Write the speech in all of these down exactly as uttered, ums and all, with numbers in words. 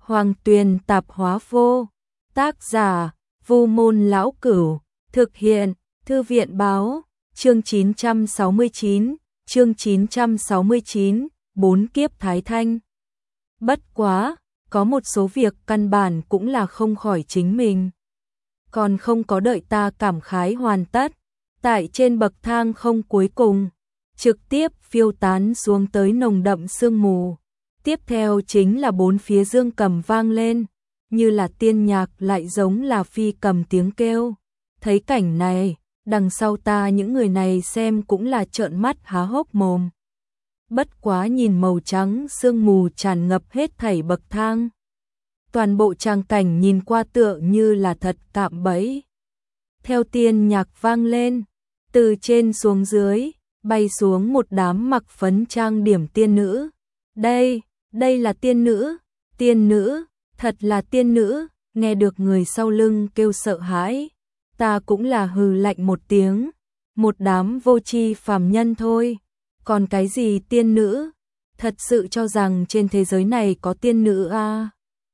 Hoàng Tuyền Tạp Hóa Vô, tác giả Vu Môn Lão Cửu, thực hiện Thư viện Báo, chương chín trăm sáu mươi chín, chương chín trăm sáu mươi chín, bốn kiếp Thái Thanh. Bất quá, có một số việc căn bản cũng là không khỏi chính mình. Còn không có đợi ta cảm khái hoàn tất, tại trên bậc thang không cuối cùng, trực tiếp phiêu tán xuống tới nồng đậm sương mù. Tiếp theo chính là bốn phía dương cầm vang lên, như là tiên nhạc lại giống là phi cầm tiếng kêu. Thấy cảnh này, đằng sau ta những người này xem cũng là trợn mắt há hốc mồm. Bất quá nhìn màu trắng sương mù tràn ngập hết thảy bậc thang. Toàn bộ tràng cảnh nhìn qua tựa như là thật cạm bẫy. Theo tiên nhạc vang lên, từ trên xuống dưới, bay xuống một đám mặc phấn trang điểm tiên nữ. Đây, đây là tiên nữ, tiên nữ, thật là tiên nữ, nghe được người sau lưng kêu sợ hãi. Ta cũng là hừ lạnh một tiếng, một đám vô tri phàm nhân thôi, còn cái gì tiên nữ, thật sự cho rằng trên thế giới này có tiên nữ à?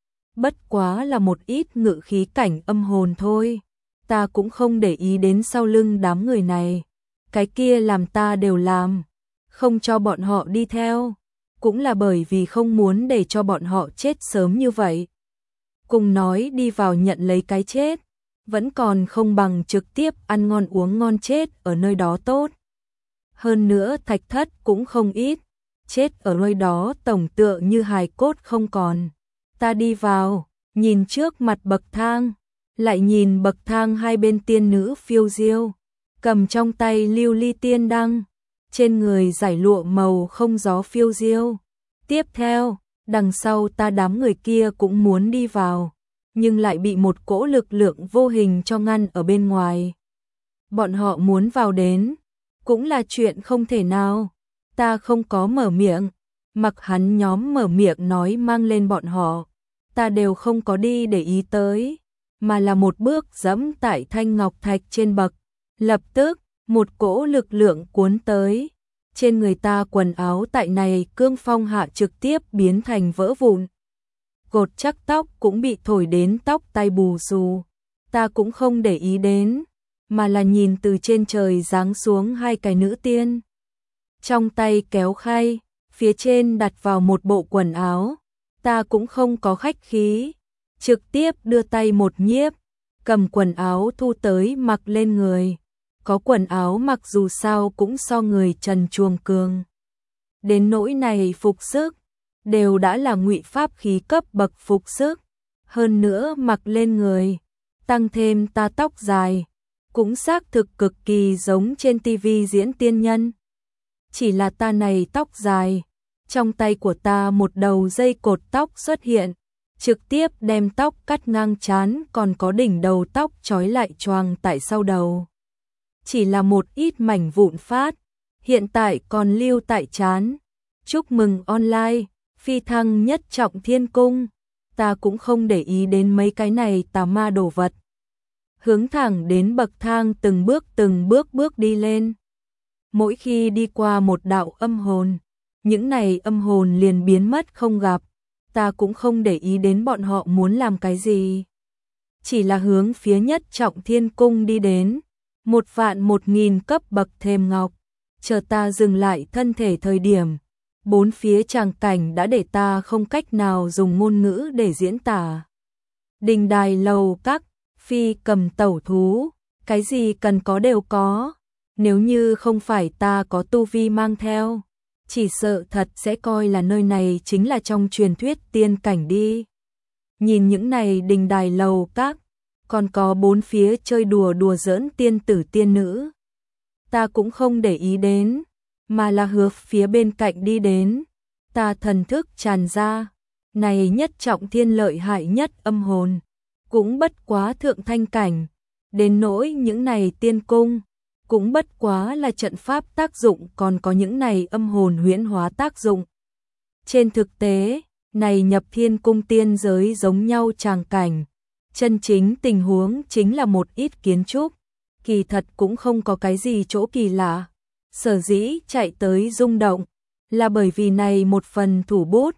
Bất quá là một ít ngự khí cảnh âm hồn thôi, ta cũng không để ý đến sau lưng đám người này, cái kia làm ta đều làm, không cho bọn họ đi theo, cũng là bởi vì không muốn để cho bọn họ chết sớm như vậy. Cùng nói đi vào nhận lấy cái chết, vẫn còn không bằng trực tiếp ăn ngon uống ngon chết ở nơi đó tốt. Hơn nữa thạch thất cũng không ít, chết ở nơi đó tổng tựa như hài cốt không còn. Ta đi vào, nhìn trước mặt bậc thang, lại nhìn bậc thang hai bên tiên nữ phiêu diêu, cầm trong tay lưu ly tiên đăng, trên người giải lụa màu không gió phiêu diêu. Tiếp theo, đằng sau ta đám người kia cũng muốn đi vào, nhưng lại bị một cỗ lực lượng vô hình cho ngăn ở bên ngoài. Bọn họ muốn vào đến, cũng là chuyện không thể nào, ta không có mở miệng, mặc hắn nhóm mở miệng nói mang lên bọn họ, ta đều không có đi để ý tới, mà là một bước dẫm tại thanh ngọc thạch trên bậc, lập tức, một cỗ lực lượng cuốn tới, trên người ta quần áo tại này cương phong hạ trực tiếp biến thành vỡ vụn. Cột chắc tóc cũng bị thổi đến tóc tai bù xù, ta cũng không để ý đến, mà là nhìn từ trên trời giáng xuống hai cái nữ tiên. Trong tay kéo khay, phía trên đặt vào một bộ quần áo, ta cũng không có khách khí, trực tiếp đưa tay một nhiếp, cầm quần áo thu tới mặc lên người. Có quần áo mặc dù sao cũng so người trần truồng cường. Đến nỗi này phục sức, đều đã là ngụy pháp khí cấp bậc phục sức, hơn nữa mặc lên người, tăng thêm ta tóc dài, cũng xác thực cực kỳ giống trên tivi diễn tiên nhân. Chỉ là ta này tóc dài, trong tay của ta một đầu dây cột tóc xuất hiện, trực tiếp đem tóc cắt ngang trán, còn có đỉnh đầu tóc trói lại choàng tại sau đầu. Chỉ là một ít mảnh vụn phát, hiện tại còn lưu tại trán. Chúc mừng online, phi thăng nhất trọng thiên cung, ta cũng không để ý đến mấy cái này tà ma đồ vật. Hướng thẳng đến bậc thang từng bước từng bước bước đi lên. Mỗi khi đi qua một đạo âm hồn, những này âm hồn liền biến mất không gặp, ta cũng không để ý đến bọn họ muốn làm cái gì. Chỉ là hướng phía nhất trọng thiên cung đi đến. Một vạn một nghìn cấp bậc thềm ngọc, chờ ta dừng lại thân thể thời điểm, bốn phía tràng cảnh đã để ta không cách nào dùng ngôn ngữ để diễn tả. Đình đài lầu các, phi cầm tẩu thú, cái gì cần có đều có, nếu như không phải ta có tu vi mang theo, chỉ sợ thật sẽ coi là nơi này chính là trong truyền thuyết tiên cảnh đi. Nhìn những này đình đài lầu các, còn có bốn phía chơi đùa đùa giỡn tiên tử tiên nữ. Ta cũng không để ý đến, mà là hướng phía bên cạnh đi đến. Ta thần thức tràn ra, này nhất trọng thiên lợi hại nhất âm hồn, cũng bất quá thượng thanh cảnh, đến nỗi những này tiên cung, cũng bất quá là trận pháp tác dụng, còn có những này âm hồn huyễn hóa tác dụng. Trên thực tế, này nhập thiên cung tiên giới giống nhau tràng cảnh. Chân chính tình huống chính là một ít kiến trúc, kỳ thật cũng không có cái gì chỗ kỳ lạ. Sở dĩ chạy tới rung động, là bởi vì này một phần thủ bút,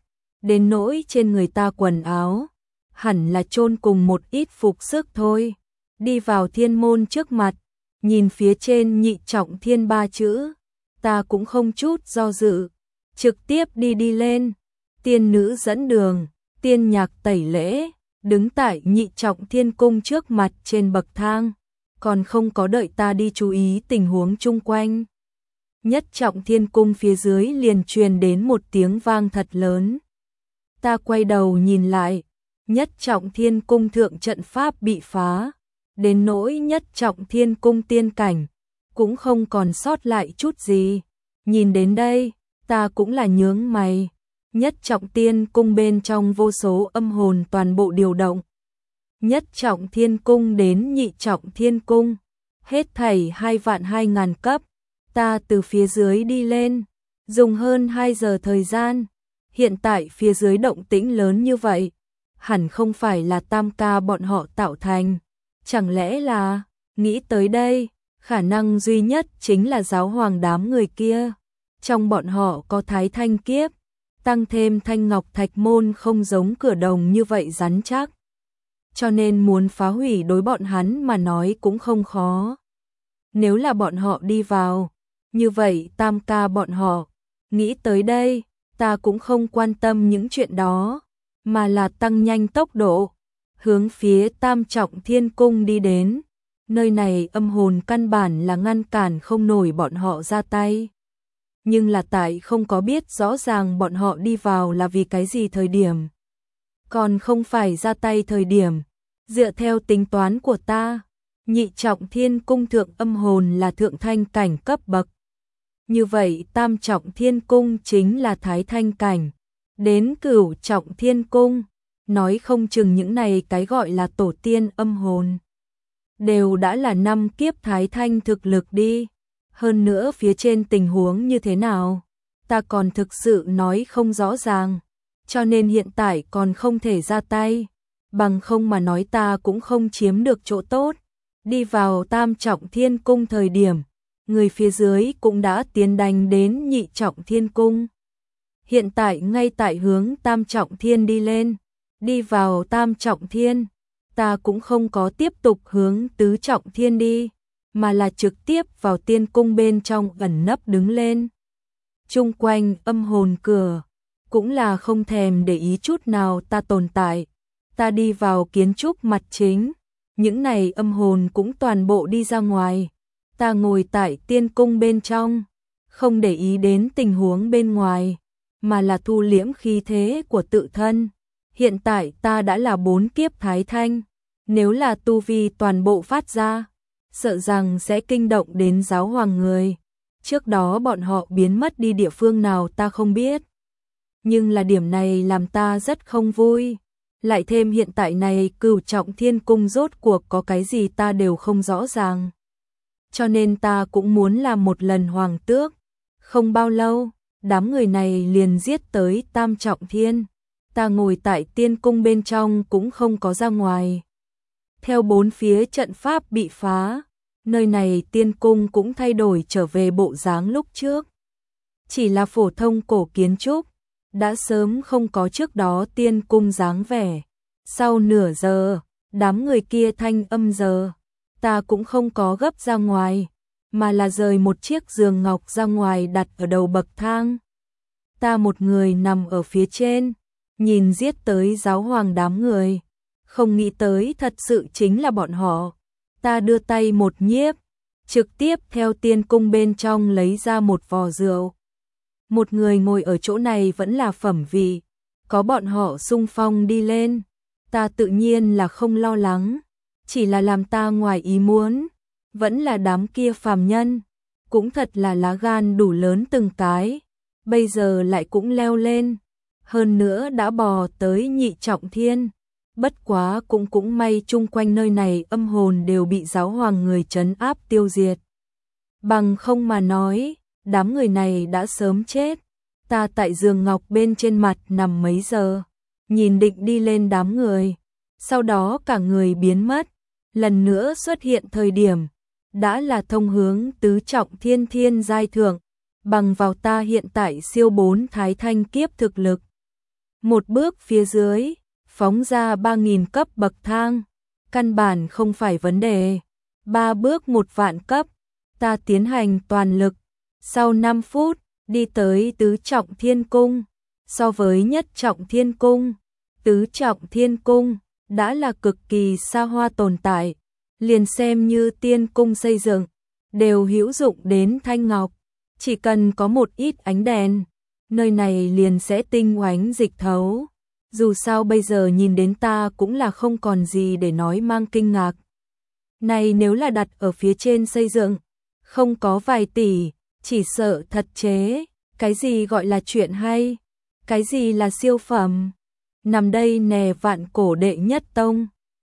đến nỗi trên người ta quần áo, hẳn là chôn cùng một ít phục sức thôi. Đi vào thiên môn trước mặt, nhìn phía trên nhị trọng thiên ba chữ, ta cũng không chút do dự, trực tiếp đi đi lên. Tiên nữ dẫn đường, tiên nhạc tẩy lễ, đứng tại nhị trọng thiên cung trước mặt trên bậc thang, còn không có đợi ta đi chú ý tình huống chung quanh. Nhất trọng thiên cung phía dưới liền truyền đến một tiếng vang thật lớn. Ta quay đầu nhìn lại, nhất trọng thiên cung thượng trận pháp bị phá, đến nỗi nhất trọng thiên cung tiên cảnh, cũng không còn sót lại chút gì. Nhìn đến đây, ta cũng là nhướng mày. Nhất trọng tiên cung bên trong vô số âm hồn toàn bộ điều động. Nhất trọng thiên cung đến nhị trọng thiên cung, hết thảy hai vạn hai ngàn cấp. Ta từ phía dưới đi lên, dùng hơn hai giờ thời gian. Hiện tại phía dưới động tĩnh lớn như vậy, hẳn không phải là tam ca bọn họ tạo thành. Chẳng lẽ là, nghĩ tới đây, khả năng duy nhất chính là giáo hoàng đám người kia. Trong bọn họ có thái thanh kiếp, tăng thêm thanh ngọc thạch môn không giống cửa đồng như vậy rắn chắc. Cho nên muốn phá hủy đối bọn hắn mà nói cũng không khó. Nếu là bọn họ đi vào, như vậy tam ca bọn họ, nghĩ tới đây, ta cũng không quan tâm những chuyện đó, mà là tăng nhanh tốc độ, hướng phía tam trọng thiên cung đi đến. Nơi này âm hồn căn bản là ngăn cản không nổi bọn họ ra tay. Nhưng là tại không có biết rõ ràng bọn họ đi vào là vì cái gì thời điểm. Còn không phải ra tay thời điểm. Dựa theo tính toán của ta, nhị trọng thiên cung thượng âm hồn là thượng thanh cảnh cấp bậc. Như vậy tam trọng thiên cung chính là thái thanh cảnh. Đến cửu trọng thiên cung, nói không chừng những này cái gọi là tổ tiên âm hồn. Đều đã là năm kiếp thái thanh thực lực đi. Hơn nữa phía trên tình huống như thế nào, ta còn thực sự nói không rõ ràng. Cho nên hiện tại còn không thể ra tay. Bằng không mà nói ta cũng không chiếm được chỗ tốt. Đi vào tam trọng thiên cung thời điểm, người phía dưới cũng đã tiến đánh đến nhị trọng thiên cung. Hiện tại ngay tại hướng tam trọng thiên đi lên. Đi vào tam trọng thiên, ta cũng không có tiếp tục hướng tứ trọng thiên đi, mà là trực tiếp vào tiên cung bên trong ẩn nấp đứng lên. Chung quanh âm hồn cửa, cũng là không thèm để ý chút nào ta tồn tại. Ta đi vào kiến trúc mặt chính, những này âm hồn cũng toàn bộ đi ra ngoài. Ta ngồi tại tiên cung bên trong, không để ý đến tình huống bên ngoài, mà là thu liễm khí thế của tự thân. Hiện tại ta đã là bốn kiếp thái thanh, nếu là tu vi toàn bộ phát ra, sợ rằng sẽ kinh động đến giáo hoàng người. Trước đó bọn họ biến mất đi địa phương nào ta không biết. Nhưng là điểm này làm ta rất không vui. Lại thêm hiện tại này cửu trọng thiên cung rốt cuộc có cái gì ta đều không rõ ràng. Cho nên ta cũng muốn làm một lần hoàng tước. Không bao lâu, đám người này liền giết tới tam trọng thiên. Ta ngồi tại tiên cung bên trong cũng không có ra ngoài. Theo bốn phía trận pháp bị phá, nơi này tiên cung cũng thay đổi trở về bộ dáng lúc trước. Chỉ là phổ thông cổ kiến trúc, đã sớm không có trước đó tiên cung dáng vẻ. Sau nửa giờ, đám người kia thanh âm giờ, ta cũng không có gấp ra ngoài, mà là rời một chiếc giường ngọc ra ngoài đặt ở đầu bậc thang. Ta một người nằm ở phía trên, nhìn giết tới giáo hoàng đám người, không nghĩ tới thật sự chính là bọn họ. Ta đưa tay một nhiếp, trực tiếp theo tiên cung bên trong lấy ra một vò rượu. Một người ngồi ở chỗ này vẫn là phẩm vị, có bọn họ xung phong đi lên, ta tự nhiên là không lo lắng, chỉ là làm ta ngoài ý muốn, vẫn là đám kia phàm nhân, cũng thật là lá gan đủ lớn từng cái, bây giờ lại cũng leo lên, hơn nữa đã bò tới nhị trọng thiên. Bất quá cũng cũng may chung quanh nơi này âm hồn đều bị giáo hoàng người trấn áp tiêu diệt. Bằng không mà nói, đám người này đã sớm chết. Ta tại giường ngọc bên trên mặt nằm mấy giờ, nhìn định đi lên đám người, sau đó cả người biến mất, lần nữa xuất hiện thời điểm, đã là thông hướng tứ trọng thiên thiên giai thượng, bằng vào ta hiện tại siêu bốn thái thanh kiếp thực lực. Một bước phía dưới, phóng ra ba nghìn cấp bậc thang, căn bản không phải vấn đề. Ba bước một vạn cấp, ta tiến hành toàn lực. Sau năm phút, đi tới tứ trọng thiên cung. So với nhất trọng thiên cung, tứ trọng thiên cung đã là cực kỳ xa hoa tồn tại. Liền xem như tiên cung xây dựng, đều hữu dụng đến thanh ngọc. Chỉ cần có một ít ánh đèn, nơi này liền sẽ tinh oánh dịch thấu. Dù sao bây giờ nhìn đến ta cũng là không còn gì để nói mang kinh ngạc. Này nếu là đặt ở phía trên xây dựng, không có vài tỷ, chỉ sợ thật chế. Cái gì gọi là chuyện hay? Cái gì là siêu phẩm? Nằm đây nè vạn cổ đệ nhất tông.